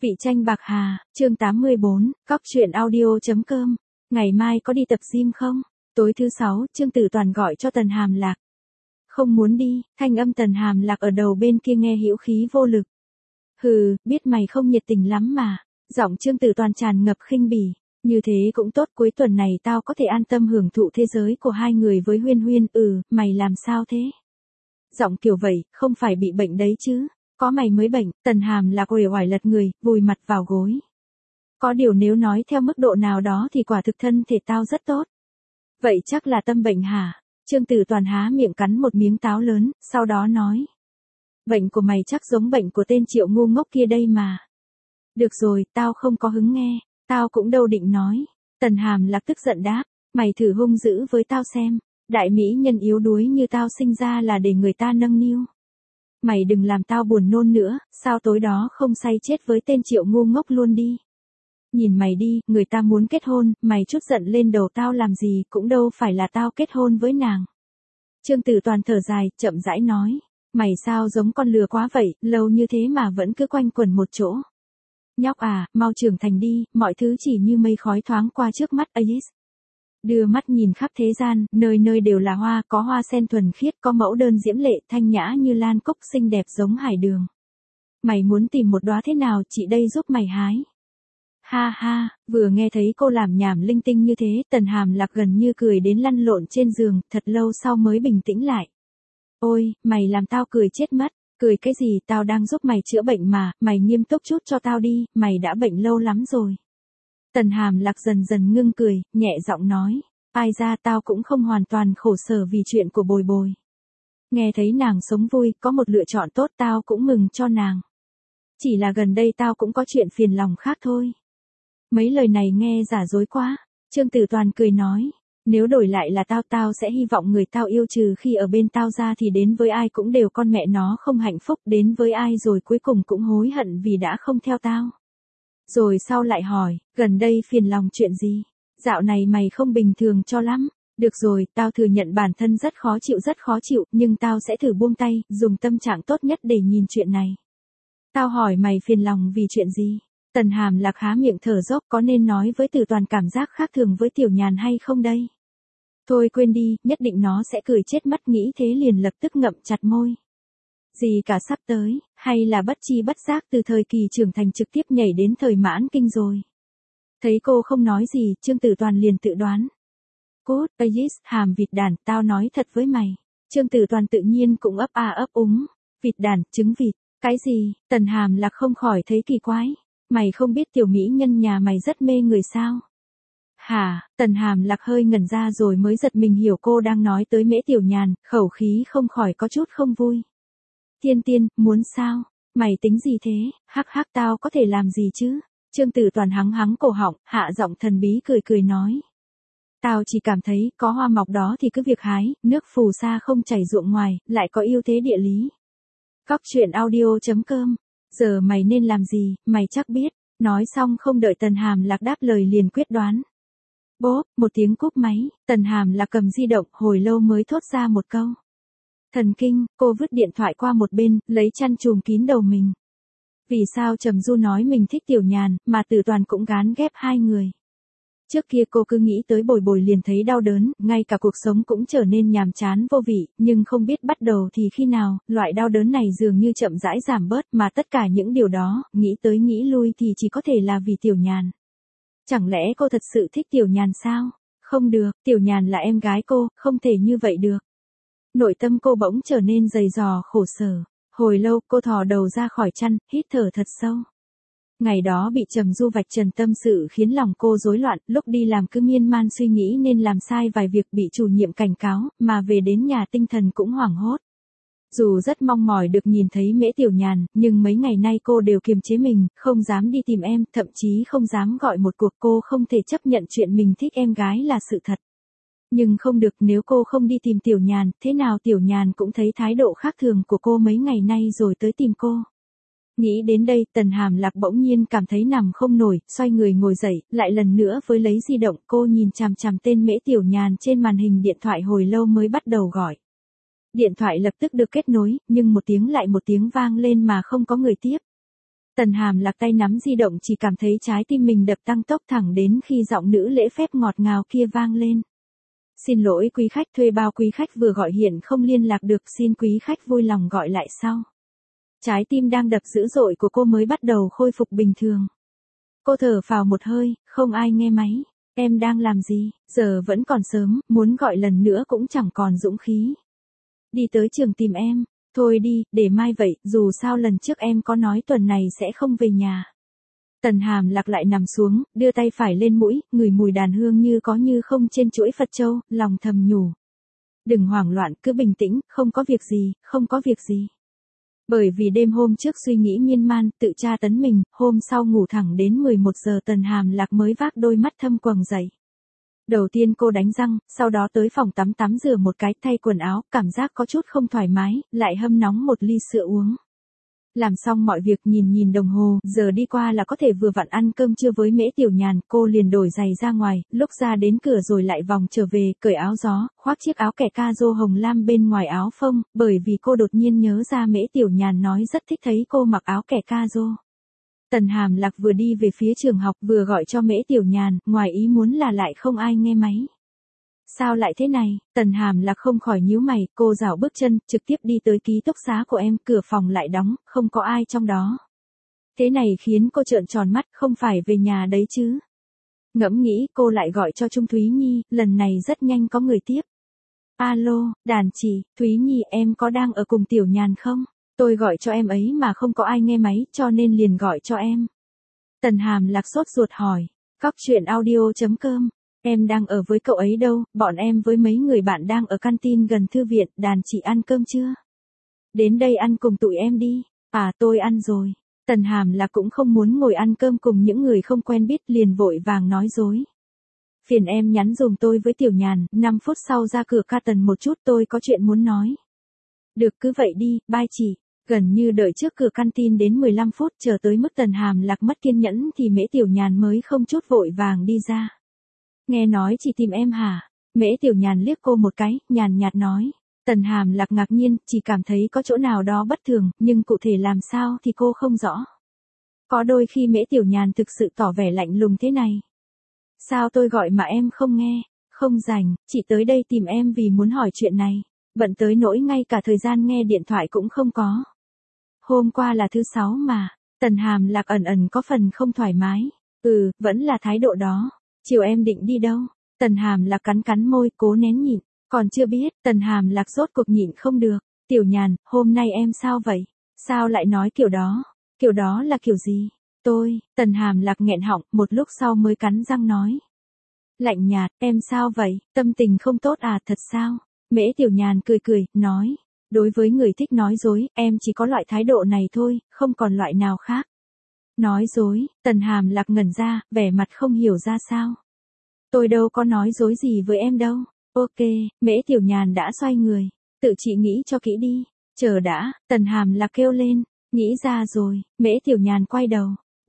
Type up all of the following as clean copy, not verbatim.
Vị tranh bạc hà, chương 84, cóc truyện audio.com. Ngày mai có đi tập gym không? Tối thứ 6, Trương Tử Toàn gọi cho Tần Hàm Lạc. Không muốn đi, thanh âm Tần Hàm Lạc ở đầu bên kia nghe hữu khí vô lực. Hừ, biết mày không nhiệt tình lắm mà. Giọng Trương Tử Toàn tràn ngập khinh bỉ. Như thế cũng tốt, cuối tuần này tao có thể an tâm hưởng thụ thế giới của hai người với Huyên Huyên. Mày làm sao thế? Giọng kiểu vậy, không phải bị bệnh đấy chứ? Có mày mới bệnh. Tần Hàm Lạc uể oải lật người, vùi mặt vào gối. Có điều nếu nói theo mức độ nào đó thì quả thực thân thể tao rất tốt. Vậy chắc là tâm bệnh hả? Trương Tử Toàn há miệng cắn một miếng táo lớn, sau đó nói. Bệnh của mày chắc giống bệnh của tên Triệu ngu ngốc kia đây mà. Được rồi, tao không có hứng nghe, tao cũng đâu định nói. Tần Hàm Lạc tức giận đáp, mày thử hung dữ với tao xem. Đại mỹ nhân yếu đuối như tao sinh ra là để người ta nâng niu. Mày đừng làm tao buồn nôn nữa, sao tối đó không say chết với tên Triệu ngu ngốc luôn đi. Nhìn mày đi, người ta muốn kết hôn, mày chút giận lên đầu tao làm gì, cũng đâu phải là tao kết hôn với nàng. Trương Tử Toàn thở dài, chậm rãi nói, mày sao giống con lừa quá vậy, lâu như thế mà vẫn cứ quanh quẩn một chỗ. Nhóc à, mau trưởng thành đi, mọi thứ chỉ như mây khói thoáng qua trước mắt Ais. Đưa mắt nhìn khắp thế gian, nơi nơi đều là hoa, có hoa sen thuần khiết, có mẫu đơn diễm lệ, thanh nhã như lan cúc, xinh đẹp giống hải đường. Mày muốn tìm một đóa thế nào, chị đây giúp mày hái. Ha ha, vừa nghe thấy cô làm nhảm linh tinh như thế, Tần Hàm Lạc gần như cười đến lăn lộn trên giường, thật lâu sau mới bình tĩnh lại. Ôi, mày làm tao cười chết mất, cười cái gì, tao đang giúp mày chữa bệnh mà, mày nghiêm túc chút cho tao đi, mày đã bệnh lâu lắm rồi. Tần Hàm Lạc dần dần ngưng cười, nhẹ giọng nói, ai ra tao cũng không hoàn toàn khổ sở vì chuyện của Bồi Bồi. Nghe thấy nàng sống vui, có một lựa chọn tốt tao cũng mừng cho nàng. Chỉ là gần đây tao cũng có chuyện phiền lòng khác thôi. Mấy lời này nghe giả dối quá, Trương Tử Toàn cười nói, nếu đổi lại là tao sẽ hy vọng người tao yêu trừ khi ở bên tao ra thì đến với ai cũng đều con mẹ nó không hạnh phúc, đến với ai rồi cuối cùng cũng hối hận vì đã không theo tao. Rồi sau lại hỏi, gần đây phiền lòng chuyện gì? Dạo này mày không bình thường cho lắm. Được rồi, tao thừa nhận bản thân rất khó chịu, nhưng tao sẽ thử buông tay, dùng tâm trạng tốt nhất để nhìn chuyện này. Tao hỏi mày phiền lòng vì chuyện gì? Tần Hàm Lạc há miệng thở dốc, có nên nói với Tử Toàn cảm giác khác thường với Tiểu Nhàn hay không đây? Thôi quên đi, nhất định nó sẽ cười chết mất, nghĩ thế liền lập tức ngậm chặt môi. Gì cả, sắp tới, hay là bất chi bất giác từ thời kỳ trưởng thành trực tiếp nhảy đến thời mãn kinh rồi. Thấy cô không nói gì, Trương Tử Toàn liền tự đoán. Cốt, Ais, hàm vịt đản, tao nói thật với mày. Trương Tử Toàn tự nhiên cũng ấp ấp úng. Vịt đản, trứng vịt, cái gì? Tần Hàm Lạc không khỏi thấy kỳ quái. Mày không biết tiểu mỹ nhân nhà mày rất mê người sao? Hả? Tần Hàm Lạc hơi ngẩn ra rồi mới giật mình hiểu cô đang nói tới Mễ Tiểu Nhàn, khẩu khí không khỏi có chút không vui. Tiên tiên, muốn sao? Mày tính gì thế? Hắc hắc, tao có thể làm gì chứ? Trương Tử Toàn hắng cổ họng, hạ giọng thần bí cười nói. Tao chỉ cảm thấy, có hoa mọc đó thì cứ việc hái, nước phù sa không chảy ruộng ngoài, lại có ưu thế địa lý. Cóc truyện audio.com. Giờ mày nên làm gì, mày chắc biết. Nói xong không đợi Tần Hàm Lạc đáp lời liền quyết đoán. Bốp, một tiếng cúp máy, Tần Hàm Lạc cầm di động, hồi lâu mới thốt ra một câu. Thần kinh, cô vứt điện thoại qua một bên, lấy chăn trùm kín đầu mình. Vì sao Trầm Du nói mình thích Tiểu Nhàn, mà Tử Toàn cũng gán ghép hai người. Trước kia cô cứ nghĩ tới Bồi Bồi liền thấy đau đớn, ngay cả cuộc sống cũng trở nên nhàm chán vô vị, nhưng không biết bắt đầu thì khi nào, loại đau đớn này dường như chậm rãi giảm bớt, mà tất cả những điều đó, nghĩ tới nghĩ lui thì chỉ có thể là vì Tiểu Nhàn. Chẳng lẽ cô thật sự thích Tiểu Nhàn sao? Không được, Tiểu Nhàn là em gái cô, không thể như vậy được. Nội tâm cô bỗng trở nên dày dò khổ sở. Hồi lâu cô thò đầu ra khỏi chăn, hít thở thật sâu. Ngày đó bị Trầm Du vạch trần tâm sự khiến lòng cô rối loạn, lúc đi làm cứ miên man suy nghĩ nên làm sai vài việc bị chủ nhiệm cảnh cáo, mà về đến nhà tinh thần cũng hoảng hốt. Dù rất mong mỏi được nhìn thấy Mễ Tiểu Nhàn, nhưng mấy ngày nay cô đều kiềm chế mình, không dám đi tìm em, thậm chí không dám gọi một cuộc, cô không thể chấp nhận chuyện mình thích em gái là sự thật. Nhưng không được, nếu cô không đi tìm Tiểu Nhàn, thế nào Tiểu Nhàn cũng thấy thái độ khác thường của cô mấy ngày nay rồi tới tìm cô. Nghĩ đến đây, Tần Hàm Lạc bỗng nhiên cảm thấy nằm không nổi, xoay người ngồi dậy, lại lần nữa với lấy di động, cô nhìn chằm chằm tên Mễ Tiểu Nhàn trên màn hình điện thoại hồi lâu mới bắt đầu gọi. Điện thoại lập tức được kết nối, nhưng một tiếng lại một tiếng vang lên mà không có người tiếp. Tần Hàm Lạc tay nắm di động chỉ cảm thấy trái tim mình đập tăng tốc thẳng đến khi giọng nữ lễ phép ngọt ngào kia vang lên. Xin lỗi quý khách, thuê bao quý khách vừa gọi hiện không liên lạc được, xin quý khách vui lòng gọi lại sau. Trái tim đang đập dữ dội của cô mới bắt đầu khôi phục bình thường. Cô thở phào một hơi, không ai nghe máy. Em đang làm gì, giờ vẫn còn sớm, muốn gọi lần nữa cũng chẳng còn dũng khí. Đi tới trường tìm em, thôi đi, để mai vậy, dù sao lần trước em có nói tuần này sẽ không về nhà. Tần Hàm Lạc lại nằm xuống, đưa tay phải lên mũi, ngửi mùi đàn hương như có như không trên chuỗi Phật châu, lòng thầm nhủ. Đừng hoảng loạn, cứ bình tĩnh, không có việc gì, không có việc gì. Bởi vì đêm hôm trước suy nghĩ miên man, tự tra tấn mình, hôm sau ngủ thẳng đến 11 giờ Tần Hàm Lạc mới vác đôi mắt thâm quầng dậy. Đầu tiên cô đánh răng, sau đó tới phòng tắm tắm rửa một cái, thay quần áo, cảm giác có chút không thoải mái, lại hâm nóng một ly sữa uống. Làm xong mọi việc nhìn đồng hồ, giờ đi qua là có thể vừa vặn ăn cơm trưa với Mễ Tiểu Nhàn, cô liền đổi giày ra ngoài, lúc ra đến cửa rồi lại vòng trở về, cởi áo gió, khoác chiếc áo kẻ ca rô hồng lam bên ngoài áo phông, bởi vì cô đột nhiên nhớ ra Mễ Tiểu Nhàn nói rất thích thấy cô mặc áo kẻ ca rô. Tần Hàm Lạc vừa đi về phía trường học vừa gọi cho Mễ Tiểu Nhàn, ngoài ý muốn là lại không ai nghe máy. Sao lại thế này, Tần Hàm Lạc không khỏi nhíu mày, cô rảo bước chân, trực tiếp đi tới ký túc xá của em, cửa phòng lại đóng, không có ai trong đó. Thế này khiến cô trợn tròn mắt, không phải về nhà đấy chứ. Ngẫm nghĩ, cô lại gọi cho Trung Thúy Nhi, lần này rất nhanh có người tiếp. Alo, đàn chị, Thúy Nhi em có đang ở cùng Tiểu Nhàn không? Tôi gọi cho em ấy mà không có ai nghe máy, cho nên liền gọi cho em. Tần Hàm Lạc sốt ruột hỏi, Cóc Truyện Audio.com. Em đang ở với cậu ấy đâu, bọn em với mấy người bạn đang ở canteen gần thư viện, đàn chị ăn cơm chưa? Đến đây ăn cùng tụi em đi. À tôi ăn rồi. Tần Hàm Lạc cũng không muốn ngồi ăn cơm cùng những người không quen biết, liền vội vàng nói dối. Phiền em nhắn dùm tôi với Tiểu Nhàn, 5 phút sau ra cửa ca tần một chút, tôi có chuyện muốn nói. Được cứ vậy đi, bye chị. Gần như đợi trước cửa canteen đến 15 phút, chờ tới mức Tần Hàm Lạc mất kiên nhẫn thì Mễ Tiểu Nhàn mới không chút vội vàng đi ra. Nghe nói chị tìm em hả? Mễ Tiểu Nhàn liếc cô một cái, nhàn nhạt nói. Tần Hàm Lạc ngạc nhiên, chỉ cảm thấy có chỗ nào đó bất thường, nhưng cụ thể làm sao thì cô không rõ. Có đôi khi Mễ Tiểu Nhàn thực sự tỏ vẻ lạnh lùng thế này. Sao tôi gọi mà em không nghe? Không rảnh, chị tới đây tìm em vì muốn hỏi chuyện này. Bận tới nỗi ngay cả thời gian nghe điện thoại cũng không có. Hôm qua là thứ 6 mà. Tần Hàm Lạc ẩn có phần không thoải mái. Vẫn là thái độ đó. Chiều em định đi đâu? Tần Hàm Lạc cắn môi, cố nén nhịn. Còn chưa biết, Tần Hàm Lạc rốt cuộc nhịn không được. Tiểu Nhàn, hôm nay em sao vậy? Sao lại nói kiểu đó? Kiểu đó là kiểu gì? Tần Hàm Lạc nghẹn họng, một lúc sau mới cắn răng nói. Lạnh nhạt, em sao vậy? Tâm tình không tốt à, thật sao? Mễ Tiểu Nhàn cười, nói. Đối với người thích nói dối, em chỉ có loại thái độ này thôi, không còn loại nào khác. Nói dối, Tần Hàm Lạc ngẩn ra, vẻ mặt không hiểu ra sao. Tôi đâu có nói dối gì với em đâu. Ok, Mễ Tiểu Nhàn đã xoay người. Tự chị nghĩ cho kỹ đi. Chờ đã, Tần Hàm Lạc kêu lên. Nghĩ ra rồi, Mễ Tiểu Nhàn quay đầu.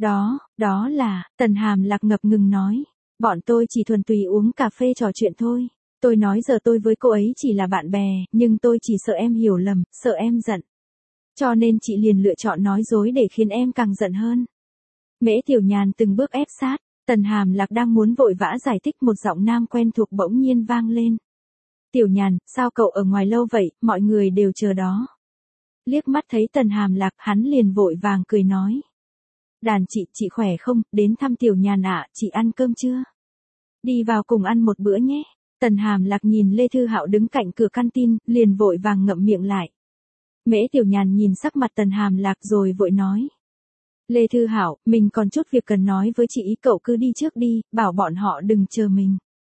Đó là, Tần Hàm Lạc ngập ngừng nói. Bọn tôi chỉ thuần túy uống cà phê trò chuyện thôi. Tôi nói giờ tôi với cô ấy chỉ là bạn bè, nhưng tôi chỉ sợ em hiểu lầm, sợ em giận. Cho nên chị liền lựa chọn nói dối để khiến em càng giận hơn. Mễ Tiểu Nhàn từng bước ép sát, Tần Hàm Lạc đang muốn vội vã giải thích, một giọng nam quen thuộc bỗng nhiên vang lên. Tiểu Nhàn, sao cậu ở ngoài lâu vậy, mọi người đều chờ đó. Liếc mắt thấy Tần Hàm Lạc, hắn liền vội vàng cười nói. Đàn chị khỏe không, đến thăm Tiểu Nhàn ạ, chị ăn cơm chưa? Đi vào cùng ăn một bữa nhé. Tần Hàm Lạc nhìn Lê Thư Hạo đứng cạnh cửa canteen, liền vội vàng ngậm miệng lại. Mễ Tiểu Nhàn nhìn sắc mặt Tần Hàm Lạc rồi vội nói. Lê Thư Hạo, mình còn chút việc cần nói với chị ý, cậu cứ đi trước đi, bảo bọn họ đừng chờ mình.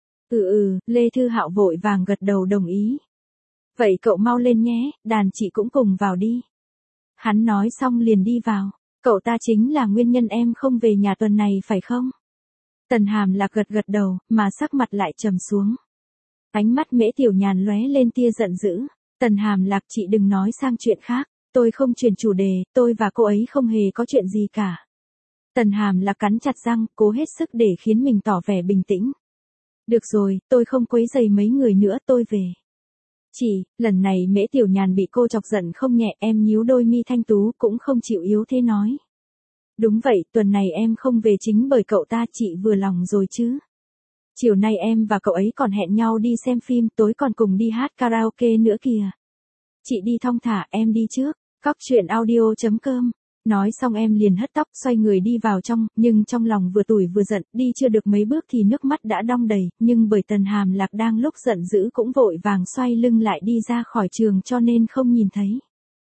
Lê Thư Hạo vội vàng gật đầu đồng ý. Vậy cậu mau lên nhé, đàn chị cũng cùng vào đi. Hắn nói xong liền đi vào. Cậu ta chính là nguyên nhân em không về nhà tuần này phải không? Tần Hàm Lạc gật đầu, mà sắc mặt lại trầm xuống. Ánh mắt Mễ Tiểu Nhàn lóe lên tia giận dữ. Tần Hàm Lạc, chị đừng nói sang chuyện khác. Tôi không chuyển chủ đề, tôi và cô ấy không hề có chuyện gì cả. Tần Hàm Lạc cắn chặt răng, cố hết sức để khiến mình tỏ vẻ bình tĩnh. Được rồi, tôi không quấy rầy mấy người nữa, tôi về. Chị, lần này Mễ Tiểu Nhàn bị cô chọc giận không nhẹ, em nhíu đôi mi thanh tú cũng không chịu yếu thế nói. Đúng vậy, tuần này em không về chính bởi cậu ta, chị vừa lòng rồi chứ. Chiều nay em và cậu ấy còn hẹn nhau đi xem phim, tối còn cùng đi hát karaoke nữa kìa. Chị đi thong thả, em đi trước. Cóc truyện audio.com. Nói xong em liền hất tóc, xoay người đi vào trong, nhưng trong lòng vừa tủi vừa giận, đi chưa được mấy bước thì nước mắt đã đong đầy, nhưng bởi Tần Hàm Lạc đang lúc giận dữ cũng vội vàng xoay lưng lại đi ra khỏi trường cho nên không nhìn thấy.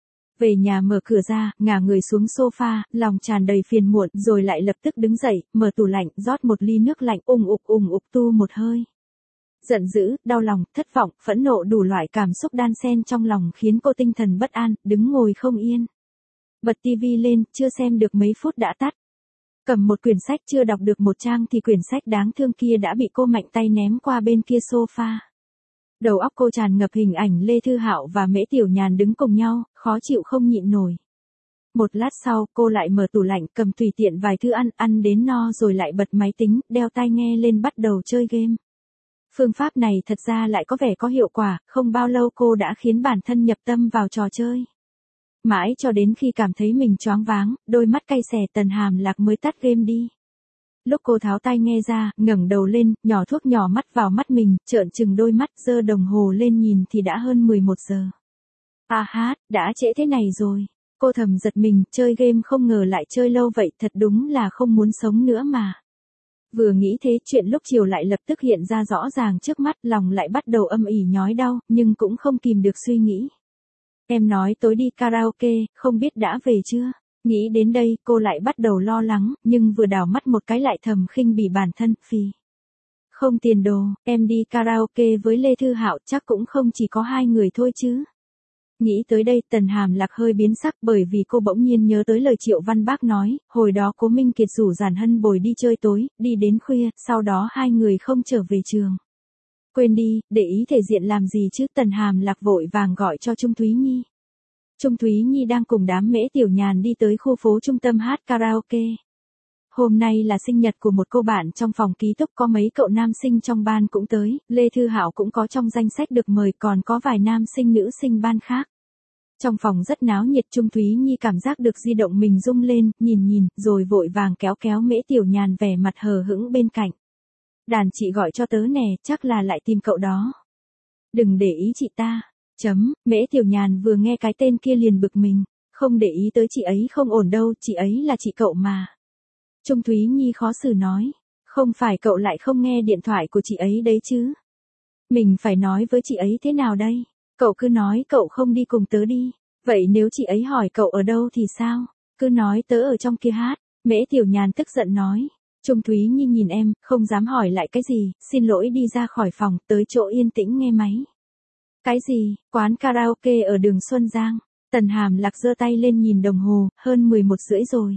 Về nhà mở cửa ra, ngả người xuống sofa, lòng tràn đầy phiền muộn, rồi lại lập tức đứng dậy, mở tủ lạnh, rót một ly nước lạnh, ùng ục tu một hơi. Giận dữ, đau lòng, thất vọng, phẫn nộ đủ loại cảm xúc đan xen trong lòng khiến cô tinh thần bất an, đứng ngồi không yên. Bật tivi lên, chưa xem được mấy phút đã tắt. Cầm một quyển sách chưa đọc được một trang thì quyển sách đáng thương kia đã bị cô mạnh tay ném qua bên kia sofa. Đầu óc cô tràn ngập hình ảnh Lê Thư Hạo và Mễ Tiểu Nhàn đứng cùng nhau, khó chịu không nhịn nổi. Một lát sau, cô lại mở tủ lạnh, cầm tùy tiện vài thứ ăn đến no rồi lại bật máy tính, đeo tai nghe lên bắt đầu chơi game. Phương pháp này thật ra lại có vẻ có hiệu quả, không bao lâu cô đã khiến bản thân nhập tâm vào trò chơi. Mãi cho đến khi cảm thấy mình choáng váng, đôi mắt cay xè, Tần Hàm Lạc mới tắt game đi. Lúc cô tháo tai nghe ra, ngẩng đầu lên, nhỏ thuốc nhỏ mắt vào mắt mình, trợn trừng đôi mắt, giơ đồng hồ lên nhìn thì đã hơn 11 giờ. À hát, đã trễ thế này rồi. Cô thầm giật mình, chơi game không ngờ lại chơi lâu vậy, thật đúng là không muốn sống nữa mà. Vừa nghĩ thế, chuyện lúc chiều lại lập tức hiện ra rõ ràng trước mắt, lòng lại bắt đầu âm ỉ nhói đau, nhưng cũng không kìm được suy nghĩ. Em nói tối đi karaoke, không biết đã về chưa? Nghĩ đến đây, cô lại bắt đầu lo lắng, nhưng vừa đảo mắt một cái lại thầm khinh bỉ bản thân, phì. Không tiền đồ, em đi karaoke với Lê Thư Hạo chắc cũng không chỉ có hai người thôi chứ. Nghĩ tới đây, Tần Hàm Lạc hơi biến sắc bởi vì cô bỗng nhiên nhớ tới lời Triệu Văn Bác nói, hồi đó Cố Minh Kiệt rủ Giản Hân Bồi đi chơi tối, đi đến khuya, sau đó hai người không trở về trường. Quên đi, để ý thể diện làm gì chứ, Tần Hàm Lạc vội vàng gọi cho Trung Thúy Nhi. Trung Thúy Nhi đang cùng đám Mễ Tiểu Nhàn đi tới khu phố trung tâm hát karaoke. Hôm nay là sinh nhật của một cô bạn trong phòng ký túc, có mấy cậu nam sinh trong ban cũng tới, Lê Thư Hạo cũng có trong danh sách được mời, còn có vài nam sinh nữ sinh ban khác. Trong phòng rất náo nhiệt, Trung Thúy Nhi cảm giác được di động mình rung lên, nhìn, rồi vội vàng kéo Mễ Tiểu Nhàn vẻ mặt hờ hững bên cạnh. Đàn chị gọi cho tớ nè, chắc là lại tìm cậu đó. Đừng để ý chị ta. Mễ Tiểu Nhàn vừa nghe cái tên kia liền bực mình, không để ý tới chị ấy không ổn đâu, chị ấy là chị cậu mà. Trung Thúy Nhi khó xử nói, không phải cậu lại không nghe điện thoại của chị ấy đấy chứ. Mình phải nói với chị ấy thế nào đây? Cậu cứ nói cậu không đi cùng tớ đi. Vậy nếu chị ấy hỏi cậu ở đâu thì sao? Cứ nói tớ ở trong kia hát. Mễ Tiểu Nhàn tức giận nói. Trung Thúy Nhi nhìn em, không dám hỏi lại cái gì, xin lỗi đi ra khỏi phòng, tới chỗ yên tĩnh nghe máy. Cái gì, quán karaoke ở đường Xuân Giang. Tần Hàm Lạc giơ tay lên nhìn đồng hồ, hơn 11:30 rồi.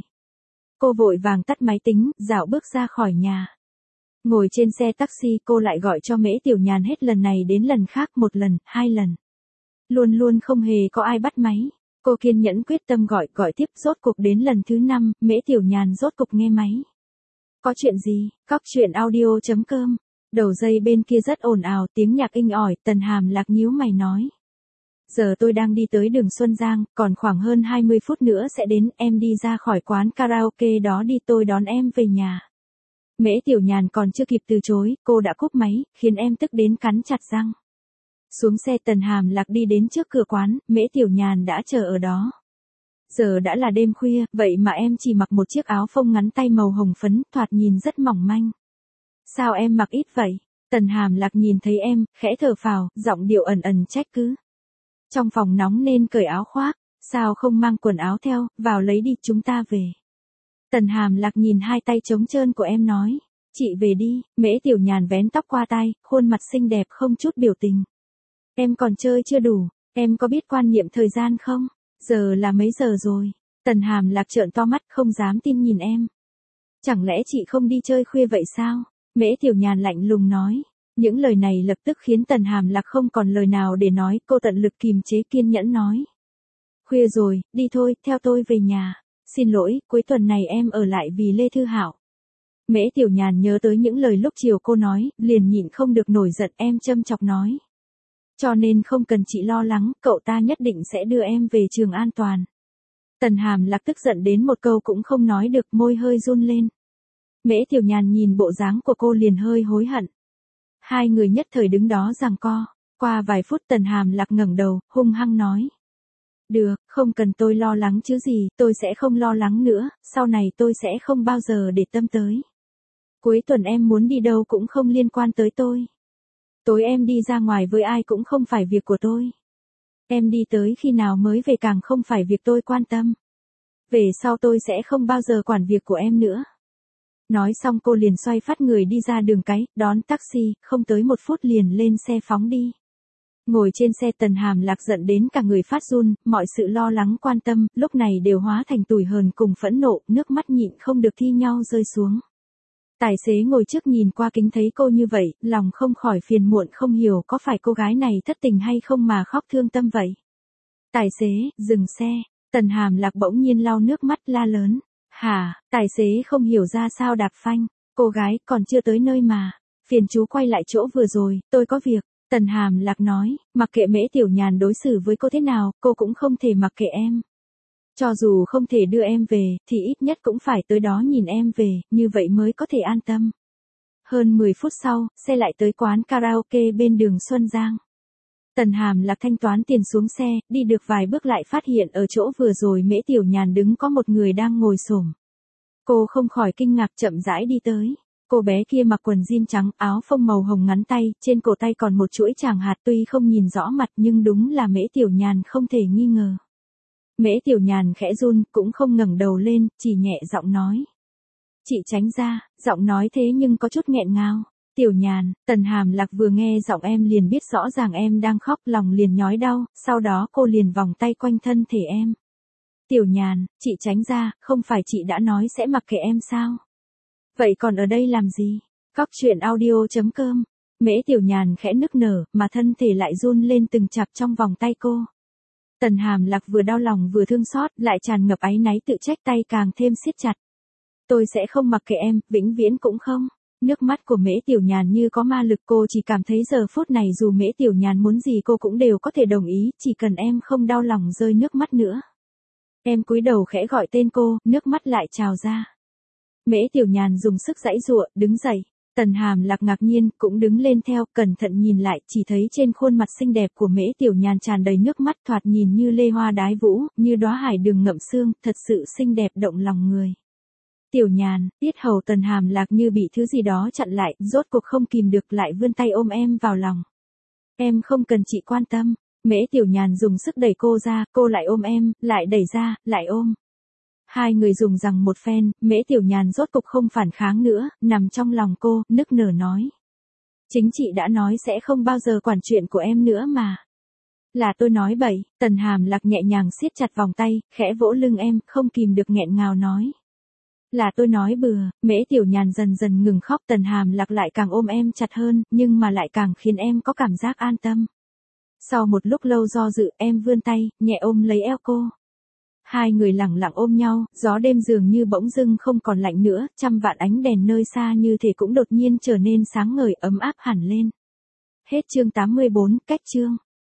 Cô vội vàng tắt máy tính, dạo bước ra khỏi nhà. Ngồi trên xe taxi, cô lại gọi cho Mễ Tiểu Nhàn hết lần này đến lần khác, một lần, hai lần. Luôn không hề có ai bắt máy. Cô kiên nhẫn quyết tâm gọi tiếp, rốt cục đến lần thứ 5, Mễ Tiểu Nhàn rốt cục nghe máy. Có chuyện gì? Cóc truyện audio.com. Đầu dây bên kia rất ồn ào, tiếng nhạc inh ỏi, Tần Hàm Lạc nhíu mày nói. Giờ tôi đang đi tới đường Xuân Giang, còn khoảng hơn 20 phút nữa sẽ đến, em đi ra khỏi quán karaoke đó đi, tôi đón em về nhà. Mễ Tiểu Nhàn còn chưa kịp từ chối, cô đã cúp máy, khiến em tức đến cắn chặt răng. Xuống xe, Tần Hàm Lạc đi đến trước cửa quán, Mễ Tiểu Nhàn đã chờ ở đó. Giờ đã là đêm khuya, vậy mà em chỉ mặc một chiếc áo phông ngắn tay màu hồng phấn, thoạt nhìn rất mỏng manh. Sao em mặc ít vậy? Tần Hàm Lạc nhìn thấy em, khẽ thở phào, giọng điệu ẩn trách cứ. Trong phòng nóng nên cởi áo khoác, sao không mang quần áo theo, vào lấy đi, chúng ta về. Tần Hàm Lạc nhìn hai tay trống trơn của em nói, chị về đi. Mễ Tiểu Nhàn vén tóc qua tai, khuôn mặt xinh đẹp không chút biểu tình. Em còn chơi chưa đủ, em có biết quan niệm thời gian không? Giờ là mấy giờ rồi? Tần Hàm Lạc trợn to mắt không dám tin nhìn em. Chẳng lẽ chị không đi chơi khuya vậy sao? Mễ Tiểu Nhàn lạnh lùng nói. Những lời này lập tức khiến Tần Hàm Lạc không còn lời nào để nói, cô tận lực kìm chế kiên nhẫn nói. Khuya rồi, đi thôi, theo tôi về nhà. Xin lỗi, cuối tuần này em ở lại vì Lê Thư Hạo. Mễ Tiểu Nhàn nhớ tới những lời lúc chiều cô nói, liền nhịn không được nổi giận, em châm chọc nói. Cho nên không cần chị lo lắng, cậu ta nhất định sẽ đưa em về trường an toàn. Tần Hàm Lạc tức giận đến một câu cũng không nói được, môi hơi run lên. Mễ Tiểu Nhàn nhìn bộ dáng của cô liền hơi hối hận. Hai người nhất thời đứng đó giằng co. Qua vài phút Tần Hàm Lạc ngẩng đầu, hung hăng nói. Được, không cần tôi lo lắng chứ gì, tôi sẽ không lo lắng nữa, sau này tôi sẽ không bao giờ để tâm tới. Cuối tuần em muốn đi đâu cũng không liên quan tới tôi. Tối em đi ra ngoài với ai cũng không phải việc của tôi. Em đi tới khi nào mới về càng không phải việc tôi quan tâm. Về sau tôi sẽ không bao giờ quản việc của em nữa. Nói xong cô liền xoay phát người đi ra đường cái, đón taxi, không tới 1 phút liền lên xe phóng đi. Ngồi trên xe Tần Hàm Lạc giận đến cả người phát run, mọi sự lo lắng quan tâm, lúc này đều hóa thành tủi hờn cùng phẫn nộ, nước mắt nhịn không được thi nhau rơi xuống. Tài xế ngồi trước nhìn qua kính thấy cô như vậy, lòng không khỏi phiền muộn, không hiểu có phải cô gái này thất tình hay không mà khóc thương tâm vậy. Tài xế, dừng xe. Tần Hàm Lạc bỗng nhiên lau nước mắt la lớn. Hả, tài xế không hiểu ra sao đạp phanh. Cô gái, còn chưa tới nơi mà. Phiền chú quay lại chỗ vừa rồi, tôi có việc. Tần Hàm Lạc nói, mặc kệ Mễ Tiểu Nhàn đối xử với cô thế nào, cô cũng không thể mặc kệ em. Cho dù không thể đưa em về, thì ít nhất cũng phải tới đó nhìn em về, như vậy mới có thể an tâm. Hơn 10 phút sau, xe lại tới quán karaoke bên đường Xuân Giang. Tần Hàm Lạc thanh toán tiền xuống xe, đi được vài bước lại phát hiện ở chỗ vừa rồi Mễ Tiểu Nhàn đứng có một người đang ngồi xổm. Cô không khỏi kinh ngạc chậm rãi đi tới. Cô bé kia mặc quần jean trắng, áo phông màu hồng ngắn tay, trên cổ tay còn một chuỗi tràng hạt, tuy không nhìn rõ mặt nhưng đúng là Mễ Tiểu Nhàn không thể nghi ngờ. Mễ Tiểu Nhàn khẽ run, cũng không ngẩng đầu lên, chỉ nhẹ giọng nói. Chị tránh ra, giọng nói thế nhưng có chút nghẹn ngào. Tiểu Nhàn, Tần Hàm Lạc vừa nghe giọng em liền biết rõ ràng em đang khóc, lòng liền nhói đau, sau đó cô liền vòng tay quanh thân thể em. Tiểu Nhàn, chị tránh ra, không phải chị đã nói sẽ mặc kệ em sao? Vậy còn ở đây làm gì? Cóc truyện audio.com. Mễ Tiểu Nhàn khẽ nức nở, mà thân thể lại run lên từng chập trong vòng tay cô. Tần Hàm Lạc vừa đau lòng vừa thương xót, lại tràn ngập áy náy tự trách, tay càng thêm siết chặt. Tôi sẽ không mặc kệ em, vĩnh viễn cũng không. Nước mắt của Mễ Tiểu Nhàn như có ma lực, cô chỉ cảm thấy giờ phút này dù Mễ Tiểu Nhàn muốn gì cô cũng đều có thể đồng ý, chỉ cần em không đau lòng rơi nước mắt nữa. Em cúi đầu khẽ gọi tên cô, nước mắt lại trào ra. Mễ Tiểu Nhàn dùng sức giãy giụa, đứng dậy. Tần Hàm Lạc ngạc nhiên, cũng đứng lên theo, cẩn thận nhìn lại, chỉ thấy trên khuôn mặt xinh đẹp của Mễ Tiểu Nhàn tràn đầy nước mắt, thoạt nhìn như lê hoa đái vũ, như đóa hải đường ngậm sương, thật sự xinh đẹp động lòng người. Tiểu Nhàn, tiết hầu Tần Hàm Lạc như bị thứ gì đó chặn lại, rốt cuộc không kìm được lại vươn tay ôm em vào lòng. Em không cần chị quan tâm. Mễ Tiểu Nhàn dùng sức đẩy cô ra, cô lại ôm em, lại đẩy ra, lại ôm. Hai người dùng rằng một phen, Mễ Tiểu Nhàn rốt cục không phản kháng nữa, nằm trong lòng cô, nức nở nói. Chính chị đã nói sẽ không bao giờ quản chuyện của em nữa mà. Là tôi nói bậy. Tần Hàm Lạc nhẹ nhàng siết chặt vòng tay, khẽ vỗ lưng em, không kìm được nghẹn ngào nói. Là tôi nói bừa. Mễ Tiểu Nhàn dần dần ngừng khóc, Tần Hàm Lạc lại càng ôm em chặt hơn, nhưng mà lại càng khiến em có cảm giác an tâm. Sau một lúc lâu do dự, em vươn tay, nhẹ ôm lấy eo cô. Hai người lẳng lặng ôm nhau, gió đêm dường như bỗng dưng không còn lạnh nữa, trăm vạn ánh đèn nơi xa như thể cũng đột nhiên trở nên sáng ngời, ấm áp hẳn lên. Hết chương 84, cách chương.